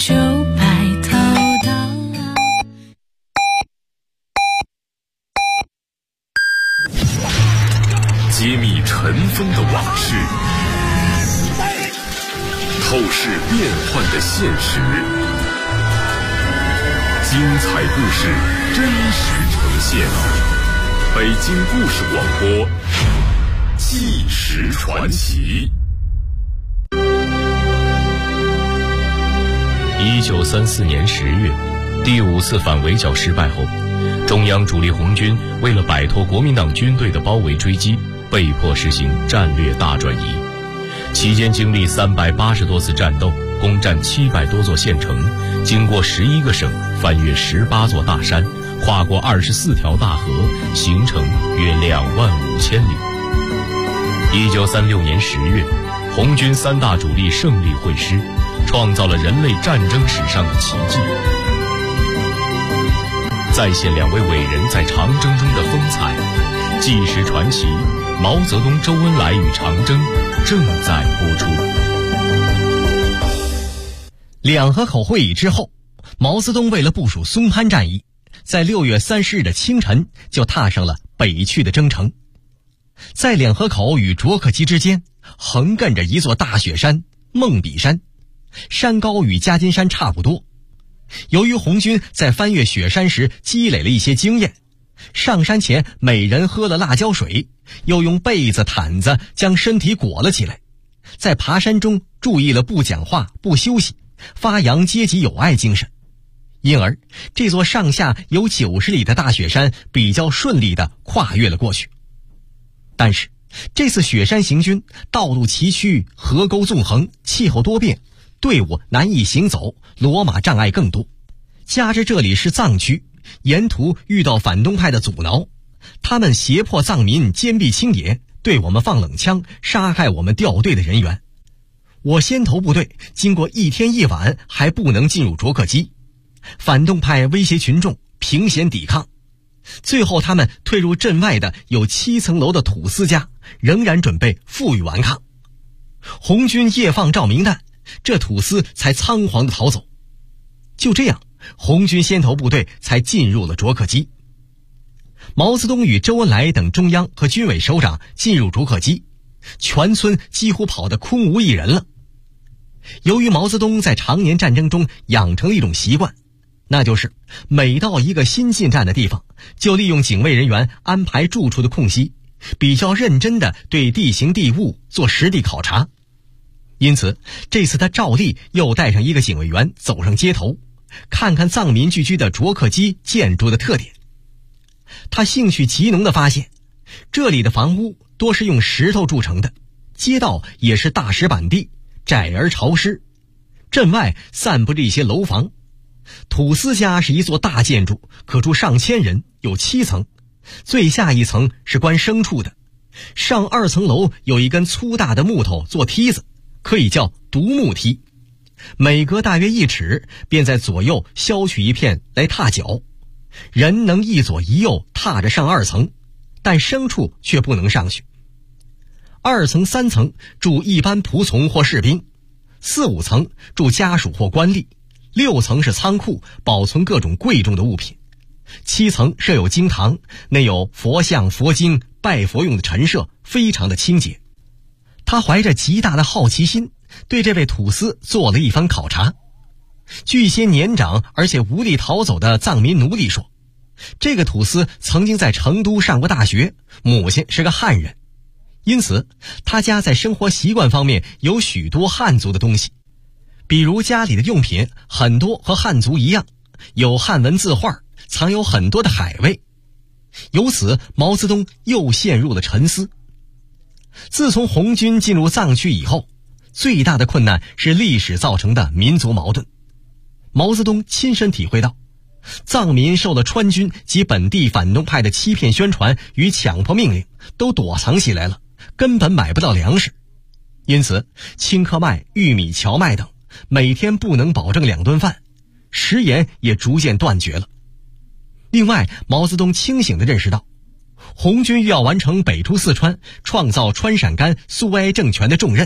就白头到老。 揭秘尘封的往事，透视变幻的现实，精彩故事真实呈现。北京故事广播，纪实传奇。 1934年10月，第5次反围剿失败后，中央主力红军为了摆脱国民党军队的包围追击，被迫实行战略大转移。期间经历380多次战斗，攻占700多座县城，经过11个省，翻越18座大山，跨过24条大河，行程约25000里。1936年10月，红军3大主力胜利会师，创造了人类战争史上的奇迹。再现2位伟人在长征中的风采，纪实传奇毛泽东、周恩来与长征正在播出。 两河口会议之后，毛泽东为了部署松潘战役，在6月30日的清晨就踏上了北去的征程。在两河口与卓克基之间，横亘着一座大雪山梦比山，山高与夹金山差不多。由于红军在翻越雪山时积累了一些经验，上山前每人喝了辣椒水，又用被子毯子将身体裹了起来，在爬山中注意了不讲话不休息，发扬阶级友爱精神，因而这座上下有90里的大雪山比较顺利地跨越了过去。但是这次雪山行军道路崎岖，河沟纵横，气候多变，队伍难以行走，骡马障碍更多，加之这里是藏区，沿途遇到反动派的阻挠，他们胁迫藏民坚壁清野，对我们放冷枪，杀害我们调队的人员。我先头部队经过1天1晚还不能进入卓克基，反动派威胁群众凭险抵抗，最后他们退入镇外的有7层楼的土司家，仍然准备负隅顽抗。红军夜放照明弹，这土司才仓皇地逃走。就这样，红军先头部队才进入了卓克基。毛泽东与周恩来等中央和军委首长进入卓克基，全村几乎跑得空无一人了。由于毛泽东在常年战争中养成了一种习惯，那就是每到一个新进站的地方，就利用警卫人员安排住处的空隙，比较认真地对地形地物做实地考察。因此这次他照例又带上一个警卫员走上街头，看看藏民聚居的卓克基建筑的特点。他兴趣极浓地发现，这里的房屋多是用石头筑成的，街道也是大石板地，窄而潮湿，镇外散布着一些楼房。土司家是一座大建筑，可住上千人，有7层，最下一层是关牲畜的，上2层楼有一根粗大的木头做梯子，可以叫独木梯，每隔大约1尺，便在左右削去一片来踏脚，人能一左一右踏着上2层，但牲畜却不能上去。2层3层住一般仆从或士兵，4、5层住家属或官吏，6层是仓库，保存各种贵重的物品，7层设有经堂，内有佛像佛经，拜佛用的陈设，非常的清洁。他怀着极大的好奇心，对这位土司做了一番考察。据一些年长而且无力逃走的藏民奴隶说，这个土司曾经在成都上过大学，母亲是个汉人，因此他家在生活习惯方面有许多汉族的东西，比如家里的用品很多和汉族一样，有汉文字画，藏有很多的海味。由此毛泽东又陷入了沉思。自从红军进入藏区以后，最大的困难是历史造成的民族矛盾。毛泽东亲身体会到，藏民受了川军及本地反动派的欺骗宣传与强迫命令，都躲藏起来了，根本买不到粮食。因此青稞麦、玉米、荞麦等每天不能保证2顿饭，食盐也逐渐断绝了。另外，毛泽东清醒地认识到，红军要完成北出四川，创造川陕甘苏维埃政权的重任，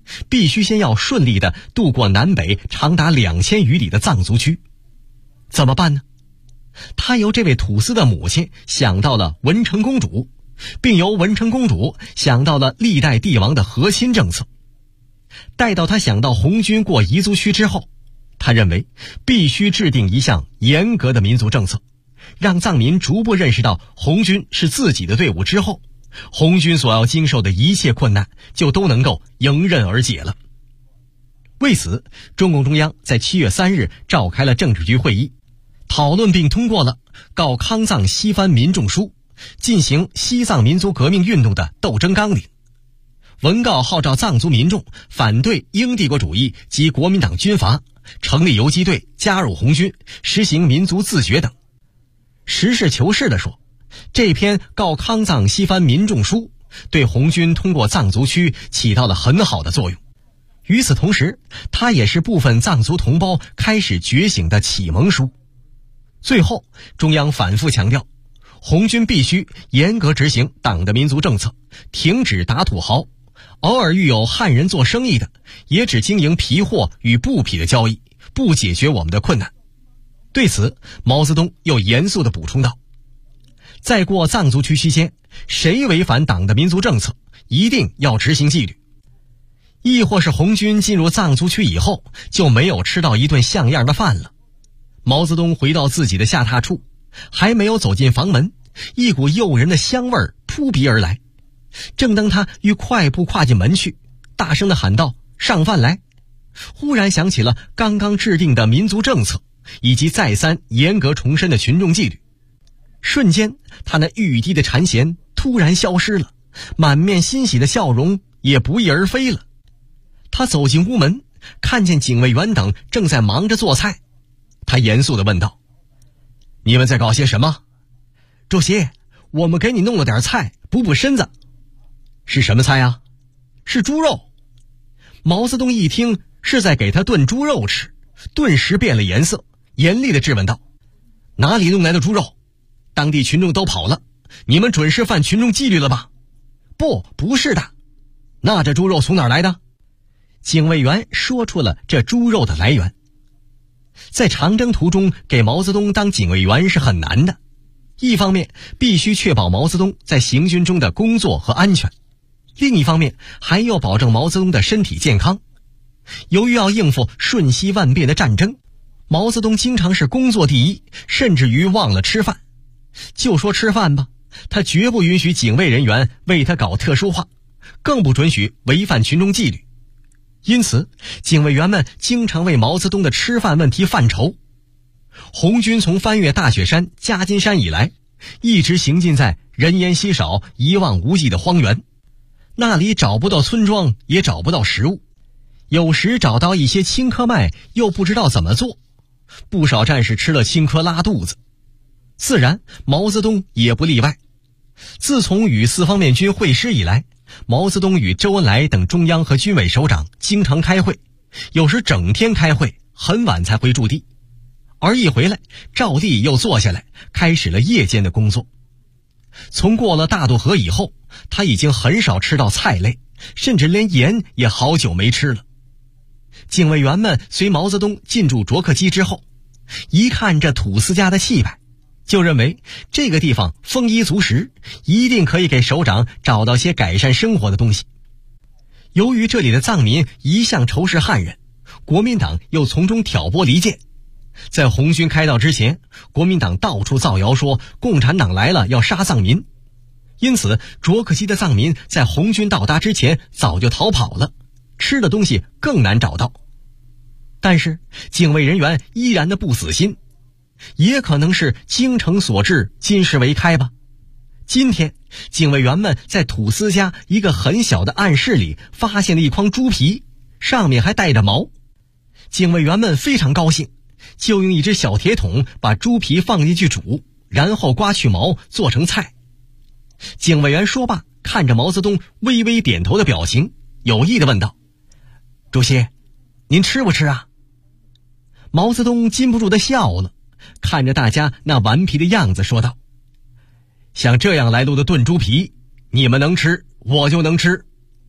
必须先要顺利地渡过南北长达2000余里的藏族区。怎么办呢？他由这位土司的母亲想到了文成公主，并由文成公主想到了历代帝王的和亲政策。待到他想到红军过彝族区之后，他认为必须制定一项严格的民族政策，让藏民逐步认识到红军是自己的队伍之后，红军所要经受的一切困难就都能够迎刃而解了。为此，中共中央在7月3日召开了政治局会议，讨论并通过了告康藏西番民众书，进行西藏民族革命运动的斗争纲领。文告号召藏族民众反对英帝国主义及国民党军阀，成立游击队，加入红军，实行民族自决等。实事求是地说，这篇告康藏西番民众书对红军通过藏族区起到了很好的作用。与此同时，它也是部分藏族同胞开始觉醒的启蒙书。最后，中央反复强调，红军必须严格执行党的民族政策，停止打土豪，偶尔遇有汉人做生意的，也只经营皮货与布匹的交易，不解决我们的困难。对此，毛泽东又严肃地补充道，在过藏族区期间，谁违反党的民族政策，一定要执行纪律。亦或是红军进入藏族区以后，就没有吃到一顿像样的饭了。毛泽东回到自己的下榻处，还没有走进房门，一股诱人的香味扑鼻而来。正当他欲快步跨进门去，大声地喊道：“上饭来！”忽然想起了刚刚制定的民族政策，以及再三严格重申的群众纪律。瞬间，他那欲滴的馋涎突然消失了，满面欣喜的笑容也不翼而飞了。他走进屋门，看见警卫员等正在忙着做菜。他严肃地问道：“你们在搞些什么？”“主席，我们给你弄了点菜，补补身子。”“是什么菜啊？”“是猪肉。”毛泽东一听是在给他炖猪肉吃，顿时变了颜色，严厉地质问道：“哪里弄来的猪肉？当地群众都跑了，你们准是犯群众纪律了吧？”“不是的。”“那这猪肉从哪儿来的？”警卫员说出了这猪肉的来源。在长征途中给毛泽东当警卫员是很难的，一方面必须确保毛泽东在行军中的工作和安全，另一方面还要保证毛泽东的身体健康。由于要应付瞬息万变的战争，毛泽东经常是工作第一，甚至于忘了吃饭。就说吃饭吧，他绝不允许警卫人员为他搞特殊化，更不准许违反群众纪律。因此，警卫员们经常为毛泽东的吃饭问题犯愁。红军从翻越大雪山、夹金山以来，一直行进在人烟稀少、一望无际的荒原，那里找不到村庄，也找不到食物，有时找到一些青稞麦，又不知道怎么做。不少战士吃了青稞拉肚子，自然毛泽东也不例外。自从与四方面军会师以来，毛泽东与周恩来等中央和军委首长经常开会，有时整天开会，很晚才回驻地。而一回来，照例又坐下来，开始了夜间的工作。从过了大渡河以后，他已经很少吃到菜类，甚至连盐也好久没吃了。警卫员们随毛泽东进驻卓克基之后，一看这土司家的气派，就认为这个地方丰衣足食，一定可以给首长找到些改善生活的东西。由于这里的藏民一向仇视汉人，国民党又从中挑拨离间。在红军开道之前，国民党到处造谣说共产党来了要杀藏民，因此卓克基的藏民在红军到达之前早就逃跑了，吃的东西更难找到。但是警卫人员依然的不死心，也可能是精诚所至，金石为开吧。今天警卫员们在土司家一个很小的暗室里发现了一筐猪皮，上面还带着毛。警卫员们非常高兴，就用一只小铁桶把猪皮放进去煮，然后刮去毛做成菜。警卫员说罢，看着毛泽东微微点头的表情，有意地问道：“主席，您吃不吃啊？”毛泽东禁不住地笑了，看着大家那顽皮的样子说道：“像这样来路的炖猪皮，你们能吃，我就能吃。”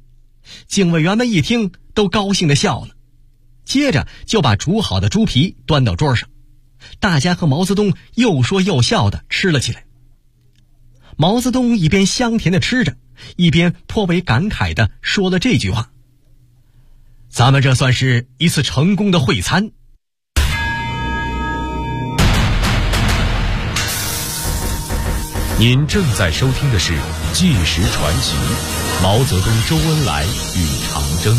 警卫员们一听都高兴地笑了，接着就把煮好的猪皮端到桌上，大家和毛泽东又说又笑地吃了起来。毛泽东一边香甜地吃着，一边颇为感慨地说了这句话：咱们这算是一次成功的会餐。 您正在收听的是《纪实传奇》，毛泽东、周恩来与长征。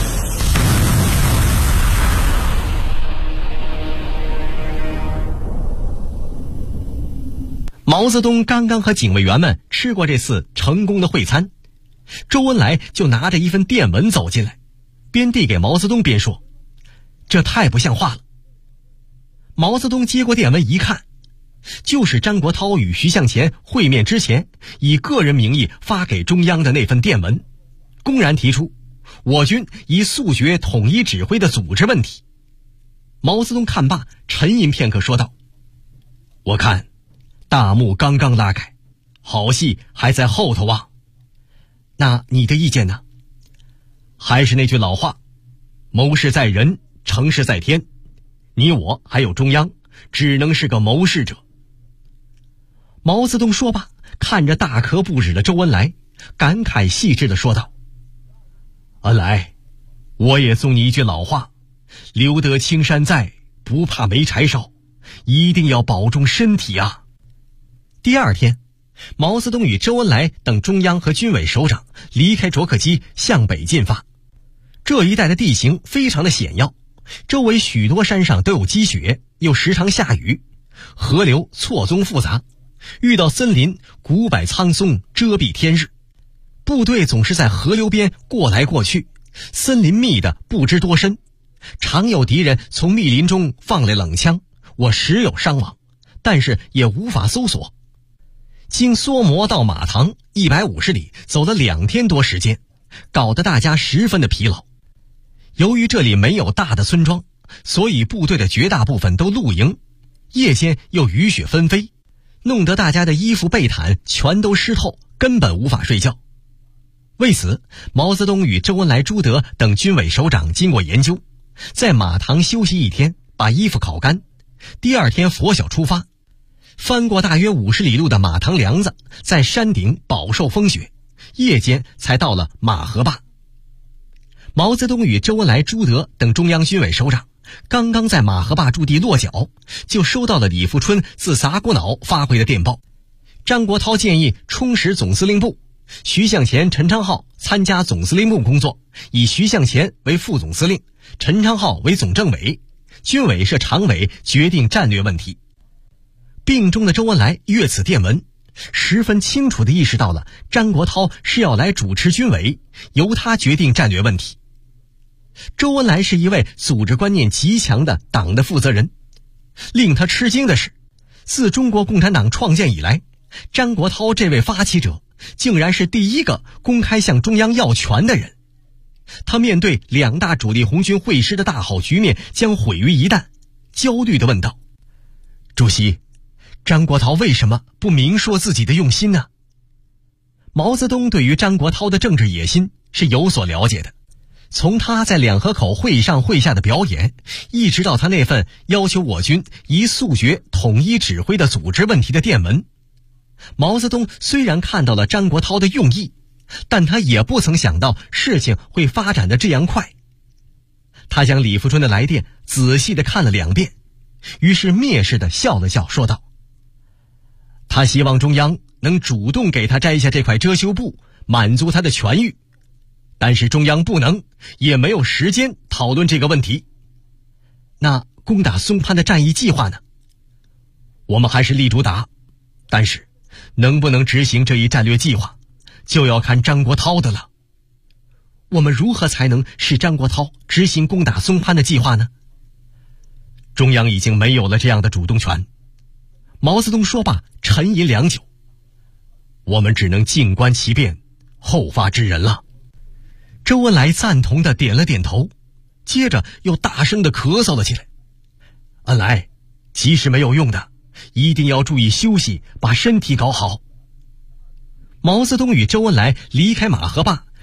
毛泽东刚刚和警卫员们吃过这次成功的会餐，周恩来就拿着一份电文走进来，边递给毛泽东边说：这太不像话了。毛泽东接过电文一看，就是张国焘与徐向前会面之前以个人名义发给中央的那份电文，公然提出我军已速决统一指挥的组织问题。毛泽东看罢，沉吟片刻说道：我看大幕刚刚拉开，好戏还在后头啊。那你的意见呢？还是那句老话，谋事在人，成事在天，你我还有中央只能是个谋事者。毛泽东说罢，看着大咳不止的周恩来，感慨细致地说道：恩来，我也送你一句老话，留得青山在，不怕没柴烧，一定要保重身体啊。第二天，毛泽东与周恩来等中央和军委首长离开卓克基向北进发。这一带的地形非常的险要，周围许多山上都有积雪，又时常下雨，河流错综复杂，遇到森林古柏苍松遮蔽天日，部队总是在河流边过来过去，森林密得不知多深，常有敌人从密林中放来冷枪，我时有伤亡，但是也无法搜索。经梭摩到马塘150里，走了2天多时间，搞得大家十分的疲劳。由于这里没有大的村庄，所以部队的绝大部分都露营，夜间又雨雪纷飞，弄得大家的衣服被毯全都湿透，根本无法睡觉。为此，毛泽东与周恩来、朱德等军委首长经过研究，在马塘休息1天，把衣服烤干，第二天拂晓出发，翻过大约50里路的马塘梁子，在山顶饱受风雪，夜间才到了马河坝。毛泽东与周恩来、朱德等中央军委首长刚刚在马河坝驻地落脚，就收到了李富春自撒古脑发回的电报。张国焘建议充实总司令部，徐向前、陈昌浩参加总司令部工作，以徐向前为副总司令，陈昌浩为总政委，军委设常委决定战略问题。病中的周恩来阅此电文，十分清楚地意识到了张国焘是要来主持军委，由他决定战略问题。周恩来是一位组织观念极强的党的负责人，令他吃惊的是，自中国共产党创建以来，张国焘这位发起者竟然是第一个公开向中央要权的人。他面对2大主力红军会师的大好局面将毁于一旦，焦虑地问道：主席，张国焘为什么不明说自己的用心呢？毛泽东对于张国焘的政治野心是有所了解的，从他在两河口会上会下的表演，一直到他那份要求我军以速决统一指挥的组织问题的电文，毛泽东虽然看到了张国焘的用意，但他也不曾想到事情会发展得这样快。他将李富春的来电仔细地看了2遍，于是蔑视地笑了笑，说道：他希望中央能主动给他摘下这块遮羞布，满足他的权欲，但是中央不能，也没有时间讨论这个问题。那攻打松潘的战役计划呢？我们还是力主打，但是能不能执行这一战略计划，就要看张国焘的了。我们如何才能使张国焘执行攻打松潘的计划呢？中央已经没有了这样的主动权。毛泽东说罢，沉吟良久。我们只能静观其变，后发制人了。周恩来赞同地点了点头，接着又大声地咳嗽了起来。恩来，急是没有用的，一定要注意休息，把身体搞好。毛泽东与周恩来离开马河坝，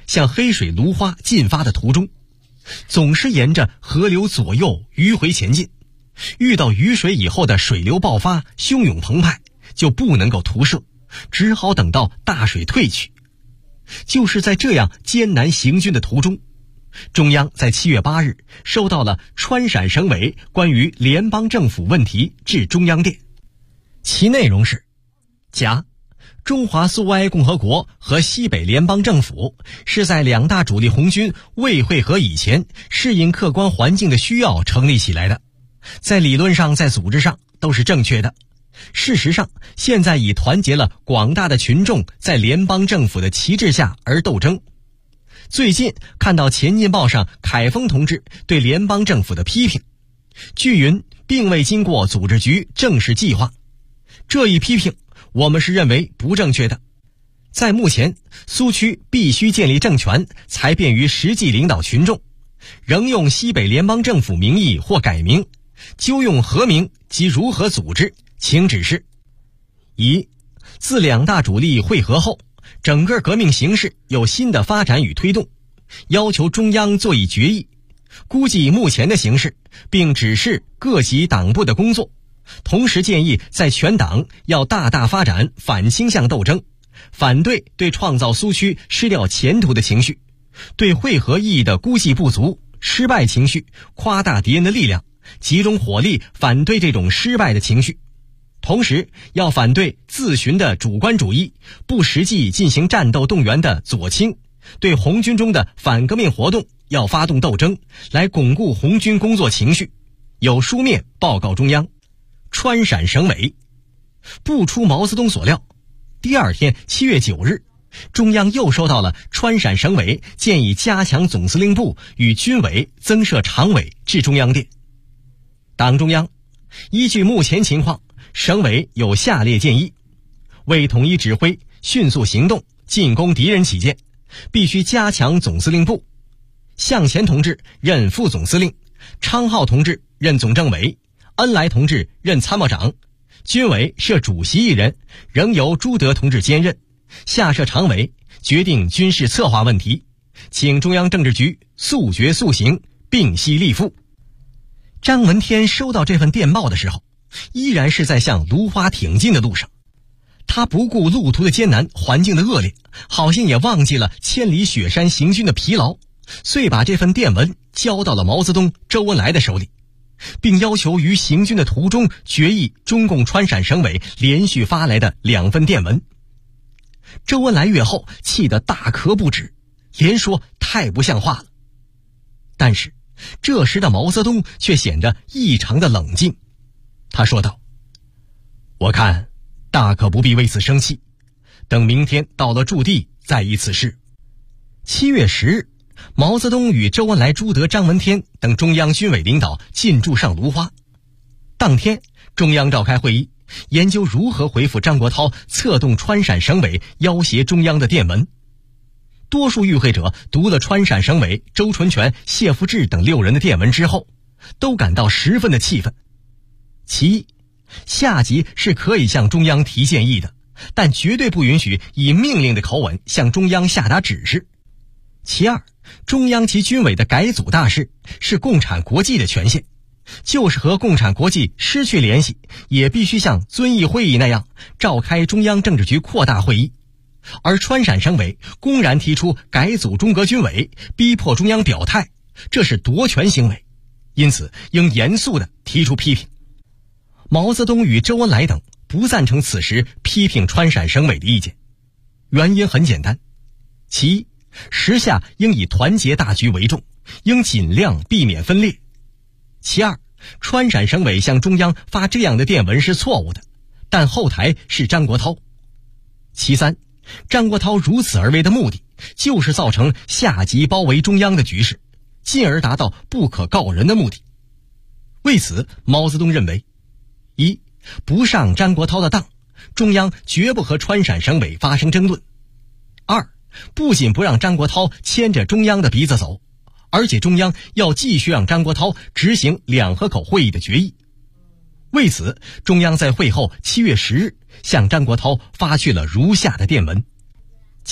向黑水芦花进发的途中，总是沿着河流左右迂回前进，遇到雨水以后的水流爆发汹涌澎湃，就不能够徒涉，只好等到大水退去。就是在这样艰难行军的途中，中央在7月8日收到了川陕省委关于联邦政府问题致中央电，其内容是：甲，中华苏维埃共和国和西北联邦政府是在两大主力红军未会合以前，适应客观环境的需要成立起来的，在理论上在组织上都是正确的。事实上，现在已团结了广大的群众，在联邦政府的旗帜下而斗争。最近看到《前进报》上凯丰同志对联邦政府的批评，据云并未经过组织局正式计划，这一批评我们是认为不正确的。在目前苏区必须建立政权，才便于实际领导群众，仍用西北联邦政府名义或改名，究用何名及如何组织，请指示。一，自两大主力会合后，整个革命形势有新的发展与推动，要求中央作以决议，估计目前的形势，并指示各级党部的工作，同时建议在全党要大大发展反倾向斗争，反对对创造苏区失掉前途的情绪，对会合意义的估计不足、失败情绪夸大敌人的力量，集中火力反对这种失败的情绪。同时要反对自寻的主观主义、不实际进行战斗动员的左倾，对红军中的反革命活动要发动斗争，来巩固红军工作情绪，有书面报告中央。川陕省委不出毛泽东所料，第二天7月9日，中央又收到了川陕省委建议加强总司令部与军委增设常委致中央电。党中央依据目前情况，省委有下列建议：为统一指挥、迅速行动、进攻敌人起见，必须加强总司令部，向前同志任副总司令，昌浩同志任总政委，恩来同志任参谋长，军委设主席一人，仍由朱德同志兼任，下设常委，决定军事策划问题，请中央政治局速决速行，并悉立付。张闻天收到这份电报的时候，依然是在向芦花挺进的路上，他不顾路途的艰难、环境的恶劣，好像也忘记了千里雪山行军的疲劳，遂把这份电文交到了毛泽东、周恩来的手里，并要求于行军的途中决议中共川陕省委连续发来的2份电文。周恩来阅后气得大咳不止，连说太不像话了。但是这时的毛泽东却显得异常的冷静，他说道：我看大可不必为此生气，等明天到了驻地再议此事。7月10日，毛泽东与周恩来、朱德、张闻天等中央军委领导进驻上芦花。当天中央召开会议，研究如何回复张国焘策动川陕省委要挟中央的电文。多数与会者读了川陕省委周纯全、谢富治等6人的电文之后，都感到十分的气愤。其一，下级是可以向中央提建议的，但绝对不允许以命令的口吻向中央下达指示。其二，中央及军委的改组大事是共产国际的权限，就是和共产国际失去联系，也必须像遵义会议那样召开中央政治局扩大会议。而川陕省委公然提出改组中革军委，逼迫中央表态，这是夺权行为，因此应严肃地提出批评。毛泽东与周恩来等不赞成此时批评川陕省委的意见，原因很简单：其一，时下应以团结大局为重，应尽量避免分裂；其二，川陕省委向中央发这样的电文是错误的，但后台是张国焘；其三，张国焘如此而为的目的，就是造成下级包围中央的局势，进而达到不可告人的目的。为此，毛泽东认为：一，不上张国焘的当，中央绝不和川陕省委发生争论；二，不仅不让张国焘牵着中央的鼻子走，而且中央要继续让张国焘执行两河口会议的决议。为此，中央在会后7月10日向张国焘发去了如下的电文：甲，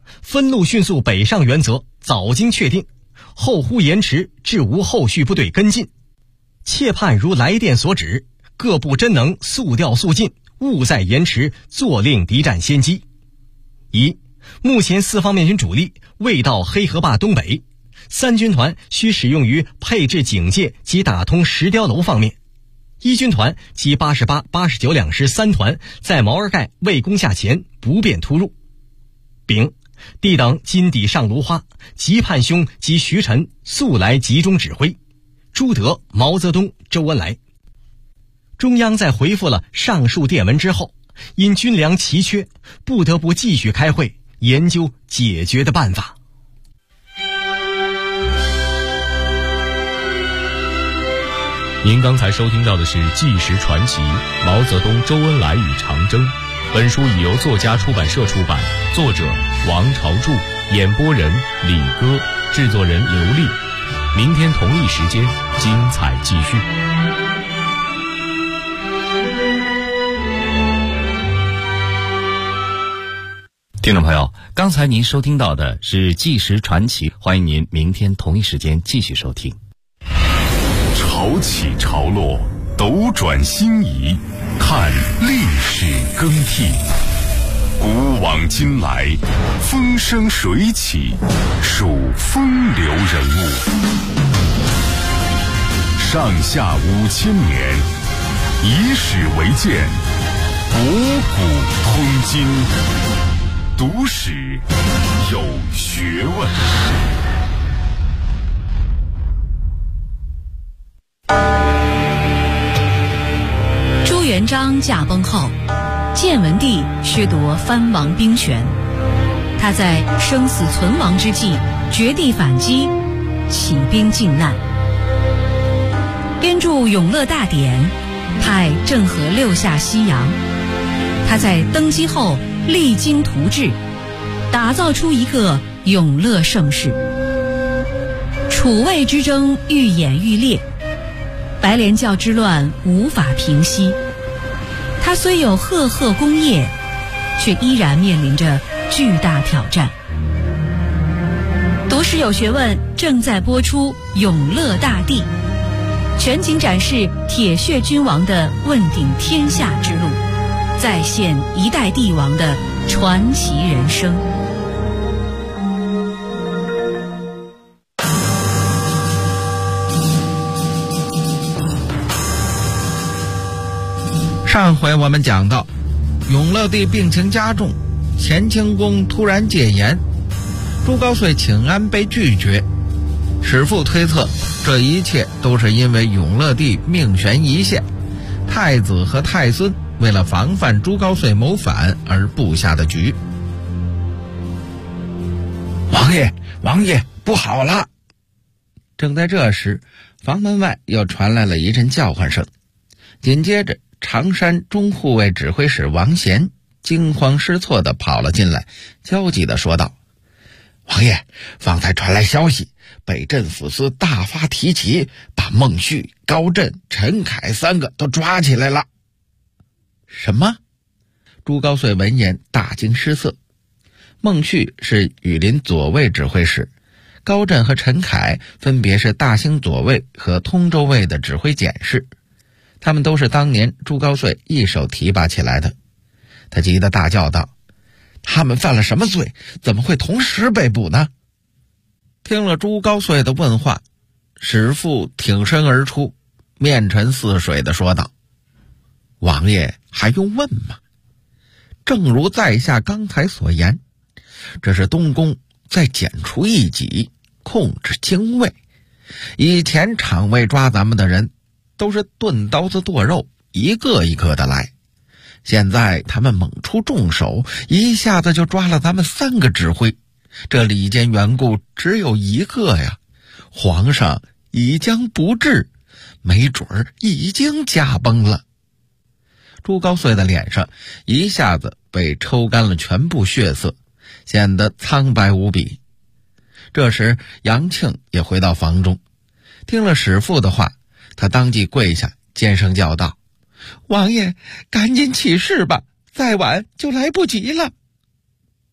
分路迅速北上原则早经确定，后忽延迟，致无后续部队跟进。切盼如来电所指，各部真能速调速进，勿再延迟，坐令敌占先机。一、目前四方面军主力未到黑河坝东北，三军团需使用于配置警戒及打通石碉楼方面。一军团及88、89两师三团在毛尔盖未攻下前不便突入。丙、弟等今抵上芦花，急盼兄及徐臣速来集中指挥。朱德、毛泽东、周恩来。中央在回复了上述电文之后，因军粮奇缺，不得不继续开会研究解决的办法。 您刚才收听到的是《纪实传奇：毛泽东、周恩来与长征》。本书已由作家出版社出版，作者王朝柱，演播人李戈，制作人刘丽。明天同一时间，精彩继续。 听众朋友，刚才您收听到的是《纪实传奇》，欢迎您明天同一时间继续收听。 潮起潮落，斗转星移，看历史更替。古往今来，风生水起，数风流人物。上下5000年，以史为鉴，博古通今。读史有学问。 朱元璋驾崩后，建文帝削夺藩王兵权，他在生死存亡之际绝地反击，起兵靖难，编著《永乐大典》，派郑和六下西洋。他在登基后励精图治，打造出一个永乐盛世。楚魏之争愈演愈烈，白莲教之乱无法平息。他虽有赫赫功业，却依然面临着巨大挑战。读史有学问正在播出《永乐大帝》，全景展示铁血君王的问鼎天下之路，再现一代帝王的传奇人生。 上回我们讲到，永乐帝病情加重，乾清宫突然戒严，朱高燧请安被拒绝。史父推测，这一切都是因为永乐帝命悬一线，太子和太孙为了防范朱高燧谋反而布下的局。王爷，不好了！正在这时，房门外又传来了一阵叫唤声，紧接着常山中护卫指挥使王贤惊慌失措地跑了进来，焦急地说道：王爷，方才传来消息，北镇抚司大发提旗，把孟旭、高震、陈凯3个都抓起来了。什么？朱高燧闻言大惊失色。孟旭是羽林左卫指挥使，高震和陈凯分别是大兴左卫和通州卫的指挥检事，他们都是当年朱高燧一手提拔起来的。他急得大叫道：他们犯了什么罪？怎么会同时被捕呢？听了朱高燧的问话，史父挺身而出，面沉似水地说道：王爷还用问吗？正如在下刚才所言，这是东宫在剪除异己，控制精卫。以前厂卫抓咱们的人都是钝刀子剁肉，一个一个的来，现在他们猛出重手，一下子就抓了咱们3个指挥，这里间缘故只有一个呀，皇上已将不治，没准儿已经驾崩了。朱高燧的脸上一下子被抽干了全部血色，显得苍白无比。这时杨庆也回到房中，听了史父的话，他当即跪下，尖声叫道：王爷，赶紧起事吧，再晚就来不及了。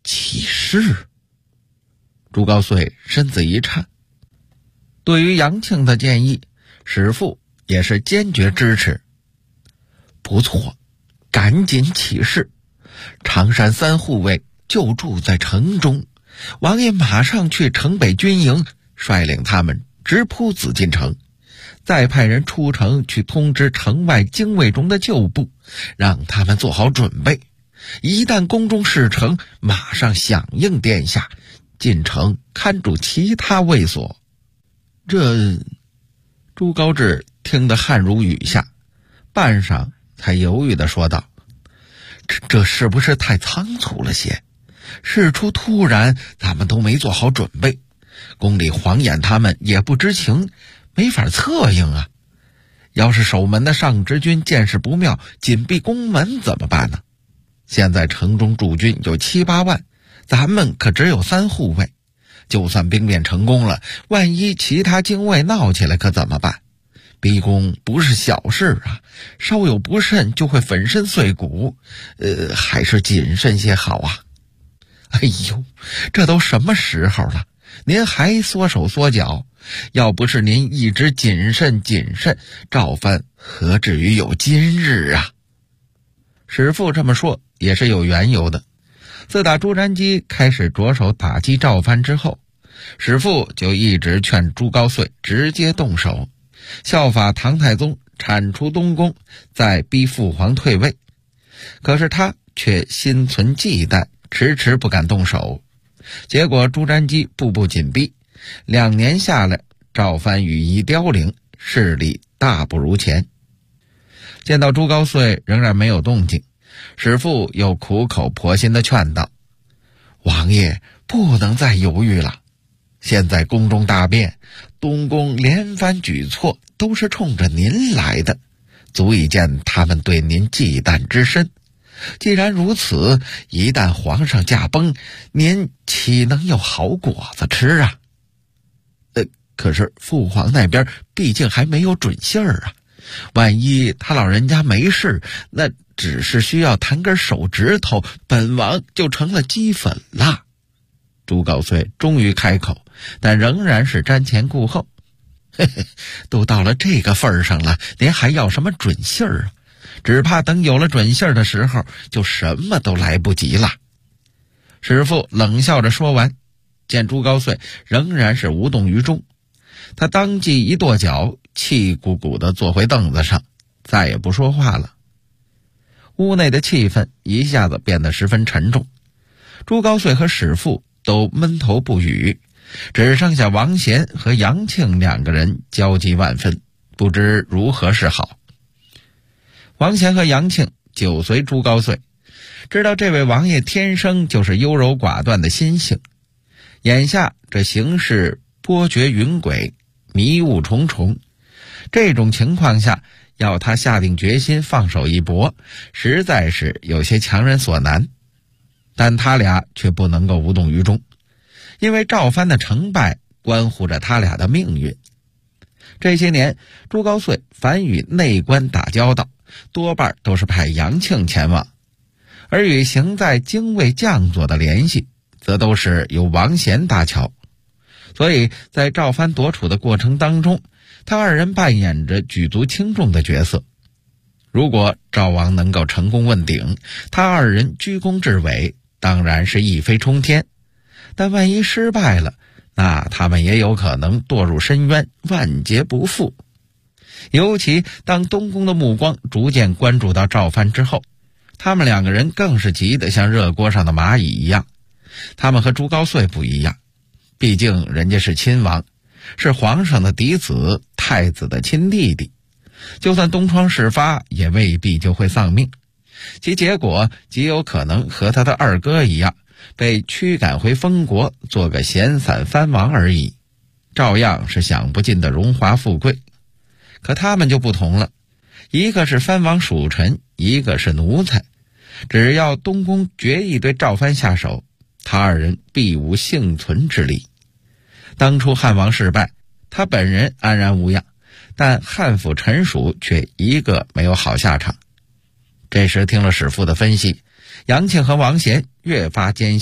起事？朱高燧身子一颤。对于杨庆的建议，史父也是坚决支持。不错，赶紧起事。常山3护卫就住在城中，王爷马上去城北军营，率领他们直扑紫禁城，再派人出城去通知城外精卫中的旧部，让他们做好准备。一旦宫中事成，马上响应殿下，进城看住其他卫所。这朱高炽听得汗如雨下，半晌才犹豫地说道：这是不是太仓促了些？事出突然，咱们都没做好准备，宫里黄眼他们也不知情，没法策应啊。要是守门的上直军见势不妙，紧闭宫门怎么办呢？现在城中驻军有7、8万，咱们可只有3护卫，就算兵变成功了，万一其他精卫闹起来可怎么办？逼宫不是小事啊，稍有不慎就会粉身碎骨，还是谨慎些好啊。哎呦，这都什么时候了，您还缩手缩脚？要不是您一直谨慎，赵藩何至于有今日啊？史父这么说也是有缘由的。自打朱瞻基开始着手打击赵藩之后，史父就一直劝朱高燧直接动手，效法唐太宗铲除东宫，再逼父皇退位。可是他却心存忌惮，迟迟不敢动手。结果朱瞻基步步紧逼，2年下来，赵藩羽翼凋零，势力大不如前。见到朱高燧仍然没有动静，史父又苦口婆心地劝道：王爷不能再犹豫了，现在宫中大变，东宫连番举措都是冲着您来的，足以见他们对您忌惮之深。既然如此，一旦皇上驾崩，您岂能有好果子吃啊？可是父皇那边毕竟还没有准信儿啊，万一他老人家没事，那只是需要弹根手指头，本王就成了鸡粉了。朱高燧终于开口，但仍然是瞻前顾后。嘿嘿，都到了这个份上了，您还要什么准信儿啊？只怕等有了准信儿的时候，就什么都来不及了。史父冷笑着说完，见朱高燧仍然是无动于衷，他当即一跺脚，气鼓鼓地坐回凳子上，再也不说话了。屋内的气氛一下子变得十分沉重，朱高燧和史父都闷头不语，只剩下王贤和杨庆2个人焦急万分，不知如何是好。王贤和杨庆久随朱高燧，知道这位王爷天生就是优柔寡断的心性，眼下这形势波谲云诡，迷雾重重，这种情况下要他下定决心放手一搏，实在是有些强人所难。但他俩却不能够无动于衷，因为赵藩的成败关乎着他俩的命运。这些年朱高燧凡与内官打交道，多半都是派杨庆前往，而与行在精卫将佐的联系，则都是由王贤搭桥。所以在赵藩夺储的过程当中，他2人扮演着举足轻重的角色。如果赵王能够成功问鼎，他2人居功至伟，当然是一飞冲天。但万一失败了，那他们也有可能堕入深渊，万劫不复。尤其当东宫的目光逐渐关注到赵藩之后，他们2个人更是急得像热锅上的蚂蚁一样。他们和朱高燧不一样，毕竟人家是亲王，是皇上的嫡子，太子的亲弟弟，就算东窗事发，也未必就会丧命，其结果极有可能和他的2哥一样，被驱赶回封国，做个闲散藩王而已，照样是享不尽的荣华富贵。可他们就不同了，一个是藩王属臣，一个是奴才，只要东宫决意对赵藩下手，他2人必无幸存之力。当初汉王失败，他本人安然无恙，但汉府臣属却一个没有好下场。这时听了史父的分析，杨庆和王贤越发坚信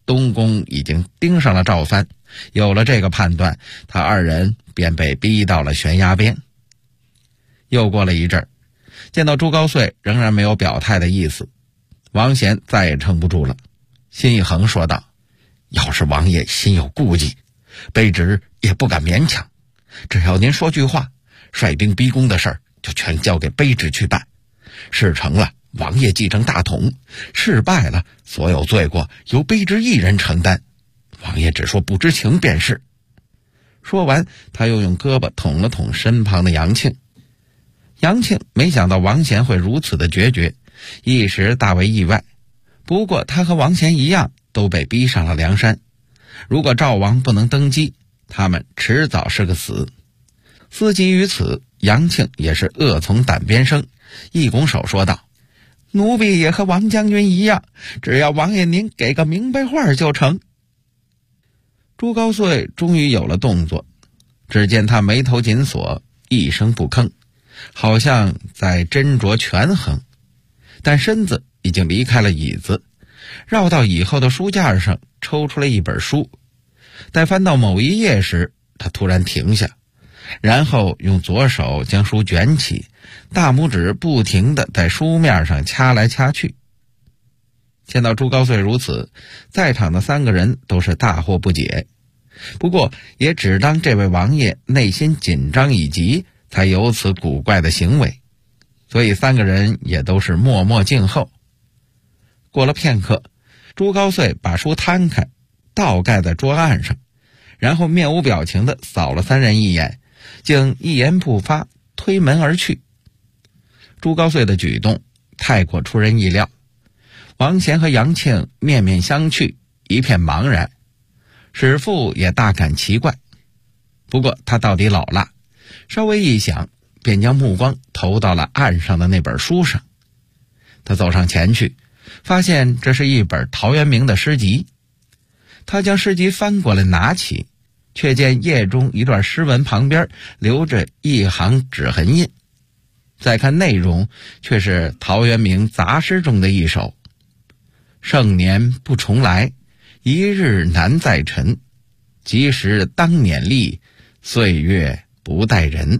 东宫已经盯上了赵藩，有了这个判断，他二人便被逼到了悬崖边。又过了一阵儿，见到朱高燧仍然没有表态的意思，王贤再也撑不住了，心一横说道：要是王爷心有顾忌，卑职也不敢勉强，只要您说句话，率兵逼宫的事儿就全交给卑职去办。事成了，王爷继承大统；事败了，所有罪过由卑职一人承担。王爷只说不知情便是。说完，他又用胳膊捅了捅身旁的杨庆。杨庆没想到王贤会如此的决绝，一时大为意外。不过他和王贤一样，都被逼上了梁山。如果赵王不能登基，他们迟早是个死。思及于此，杨庆也是恶从胆边生，一拱手说道：奴婢也和王将军一样，只要王爷您给个明白话就成。朱高燧终于有了动作，只见他眉头紧锁，一声不吭，好像在斟酌权衡，但身子已经离开了椅子，绕到椅后的书架上抽出了一本书。待翻到某一页时，他突然停下，然后用左手将书卷起，大拇指不停地在书面上掐来掐去。见到朱高燧如此，在场的3个人都是大惑不解，不过也只当这位王爷内心紧张已极，才有此古怪的行为，所以3个人也都是默默静候。过了片刻，朱高燧把书摊开，倒盖在桌案上，然后面无表情地扫了3人一眼，竟一言不发，推门而去。朱高燧的举动太过出人意料，王贤和杨庆面面相觑，一片茫然。史父也大感奇怪，不过他到底老辣，稍微一想，便将目光投到了案上的那本书上。他走上前去，发现这是一本陶渊明的诗集。他将诗集翻过来拿起，却见页中一段诗文旁边留着一行指痕印。再看内容，却是陶渊明杂诗中的一首：盛年不重来，一日难再晨，及时当勉励，岁月不待人。